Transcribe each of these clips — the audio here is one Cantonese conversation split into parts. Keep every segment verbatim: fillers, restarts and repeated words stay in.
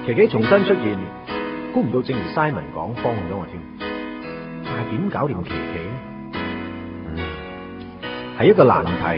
琪琪重新出現，估唔到正如 Simon 講，幫咗我添。但係點搞掂琪琪咧？嗯，係一個難題。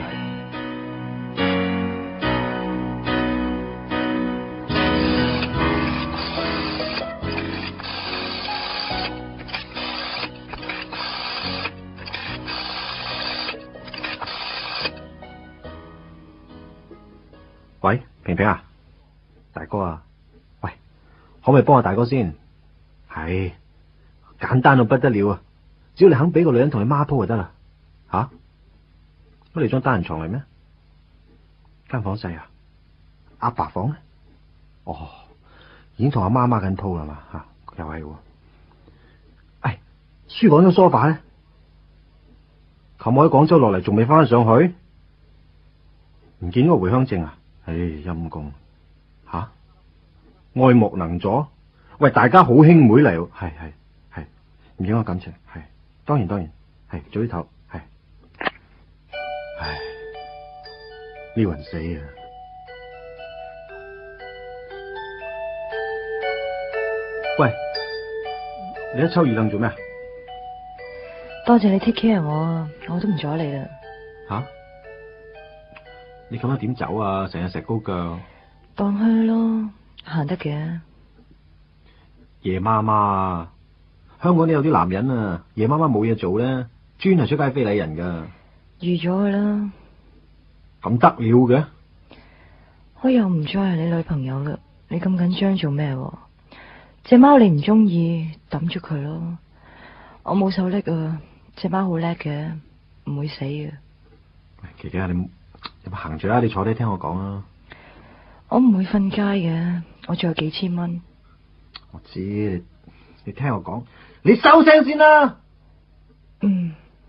喂，平平啊，大哥啊，喂，可唔可以幫下大哥先？係簡單到不得了啊！只要你肯俾個女人同你孖鋪就得啦。吓、啊，乜你張單人床嚟咩？間房細啊？阿爸房咧？哦，已經同阿媽孖緊鋪啦嘛吓，又係喎。哎，書房張梳化咧？琴日喺廣州落嚟，仲未翻上去？唔見個回鄉證啊？唉，陰公吓，愛莫能助。喂，大家好兄妹嚟，係係係，唔影響感情，係當然當然，係早啲唞，係。唉，呢暈死啊！喂，你一抽二愣做咩啊？ 多謝你 take care 我啊，我都唔阻你啦。 吓？你咁樣點走啊？成日石膏腳， 當去咯，行得嘅。 夜媽媽啊，香港都有啲男人啊，夜媽媽冇嘢做咧，專係出街非禮人噶。 預咗佢啦。 咁得了嘅？ 我又唔再係你女朋友啦，你咁緊張做咩？隻貓你唔中意，抌咗佢咯。我冇手拎啊，隻貓好叻嘅，唔會死嘅。 琪琪啊，你你咪行住啦，你坐低聽我講啊。 我唔會瞓街嘅，我仲有幾千蚊。 我知，你你聽我講，你收聲先啦。 嗯，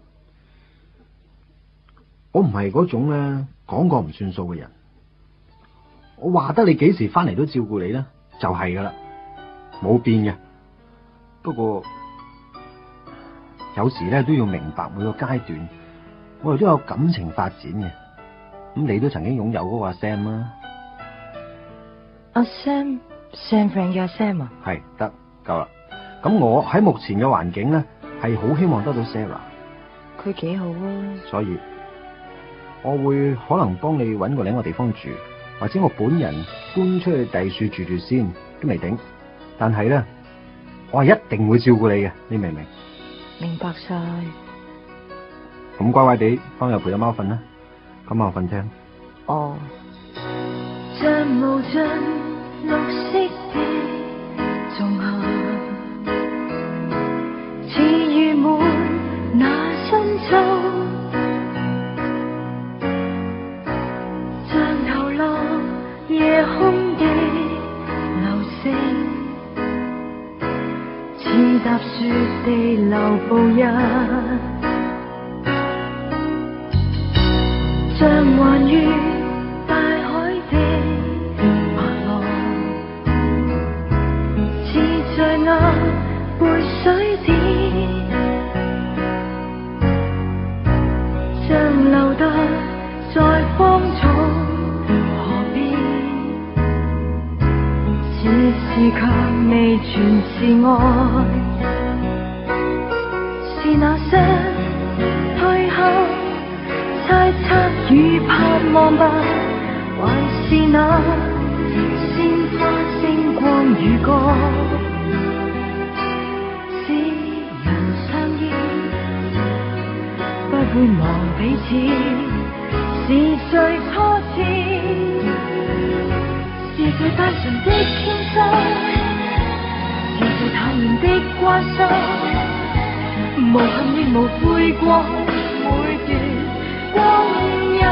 我唔係嗰種咧講過唔算數嘅人。我話得你幾時翻嚟都照顧你啦，就係噶啦，冇變嘅。不過有時咧都要明白每個階段，我哋都有感情發展嘅。咁你都曾經擁有嗰個阿 Sam 啦。 阿 Sam，Sam friend 嘅阿 Sam 啊？ 係得夠啦。咁我喺目前嘅環境咧，係好希望得到 Sarah。 佢幾好啊。 所以我會可能幫你搵個另一個地方住，或者我本人搬出去第處住住先，都未定。但係咧，我係一定會照顧你嘅，你明唔明？ 明白晒。 咁乖乖地翻入陪阿貓瞓啦，今晚我瞓廳。 哦。 像無盡綠色的仲夏，似預滿那深秋，像投落夜空的流星，似踏雪地流步日，像還於大海的白浪，似在那背水點，像留得在荒草河邊，此時卻未全是愛，是那些退後猜測與盼望吧，還是那鮮花星光與歌，使人相依，不會忘彼此，是最初次，是最單純的傾心，是最淡然的關心，無恨亦無悔過每段光陰，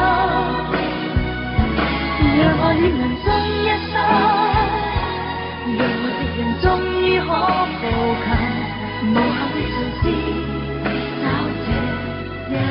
讓愛戀人終一生，讓愛的人終於可步近，無限的嘗試找這一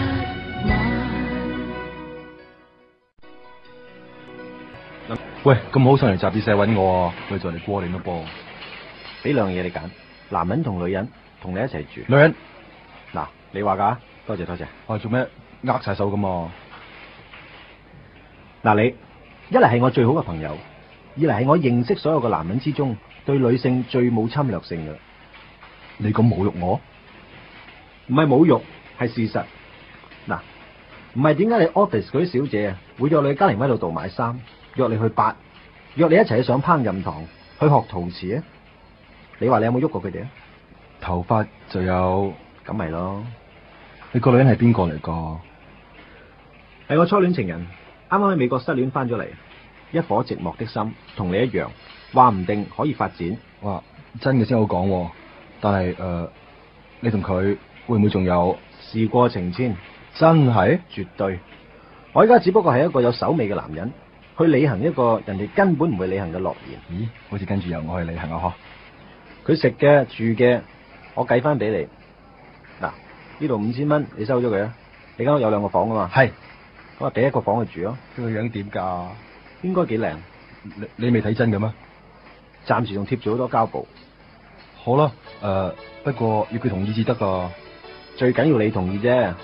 晚。 喂，咁好上嚟雜誌社揾我啊，咪就嚟過年咯噃。 俾兩樣嘢你揀，男人同女人同你一齊住。 女人， 嗱，你話噶，多謝多謝。 我做咩握晒手噶嘛？ 嗱，你一嚟係我最好嘅朋友， 二嚟係我認識所有嘅男人之中對女性最冇侵略性嘅。 你咁侮辱我？ 唔係侮辱，係事實。嗱，唔係點解你 office 嗰啲小姐啊會約你去嘉寧威老道買衫，約你去八，約你一齊去上烹飪堂，去學陶瓷啊？你話你有冇喐過佢哋啊？ 頭髮就有， 咁咪咯。 你個女人係邊個嚟噶？ 係我初戀情人，啱啱喺美國失戀翻咗嚟，一顆寂寞的心，同你一樣，話唔定可以發展。 哇，真嘅先好講，但係誒、呃，你同佢會唔會仲有？ 事過情遷， 真係絕對。我而家只不過係一個有手尾嘅男人，去履行一個人哋根本唔會履行嘅諾言。 咦，好似跟住由我去履行啊！嗬， 佢食嘅住嘅，我計翻俾你。嗱，呢度五千蚊，你收咗佢啊！你間屋有兩個房噶嘛？ 係， 咁啊俾一個房佢住咯。 佢個樣點噶？ 應該幾靚。 你你未睇真嘅咩？ 暫時仲貼住好多膠布。 好啦，誒、呃，不過要佢同意至得噶。 最緊要你同意啫。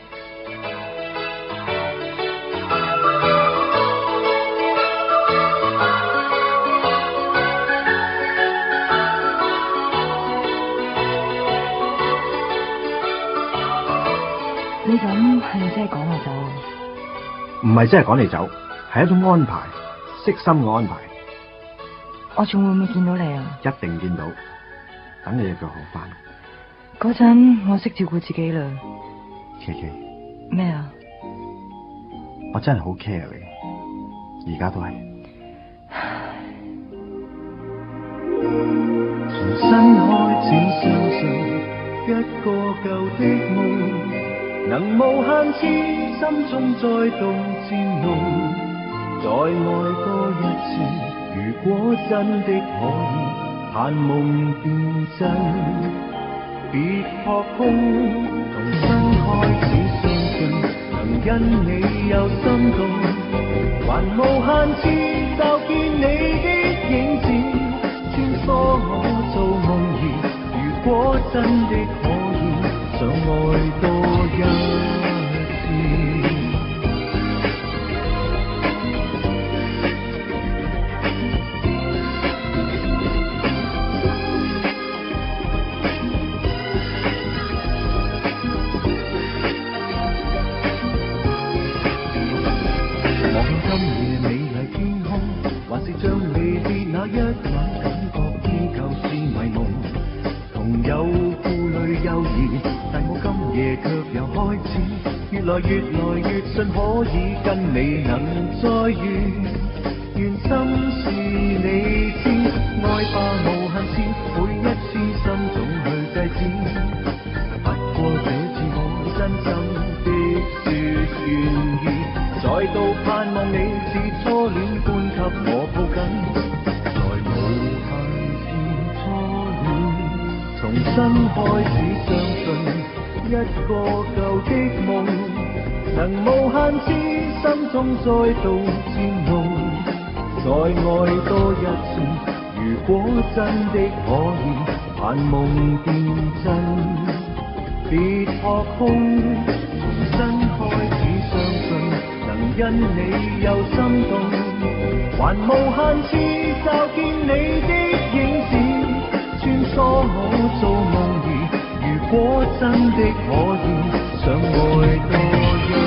你咁係咪真係趕我走啊？ 唔係真係趕你走，係一種安排，悉心嘅安排。 我仲會唔會見到你啊？ 一定見到，等你嘅腳好返。 嗰陣我識照顧自己啦。 琪琪， 咩啊？ 我真係好 care 你，而家都係。 重新開始相信一個舊的夢，能無限次心中再度漸濃，再愛多一次，如果真的可以，盼夢變真。別撲空，重新開始相信，能因你有心動，還無限次就見你的影子，穿梭我做夢兒。如果真的可以，想愛多一次。將離別那一晚感覺依舊是迷夢，同有負累猶豫，但我今夜卻又開始越來越來越信可以跟你能再遇，願心是你知，愛吧無限次，每一次心總去制止，不過這次我真心的說願意，再度盼望你似初戀般給我抱緊，在無限次初戀，重新開始相信一個舊的夢，能無限次心中再度漸濃，再愛多一次，如果真的可以，盼夢變真。別撲空，重新開始相信，能因你有心動，還無限次就見你的影子，穿梭我做夢兒。如果真的可以，想愛多一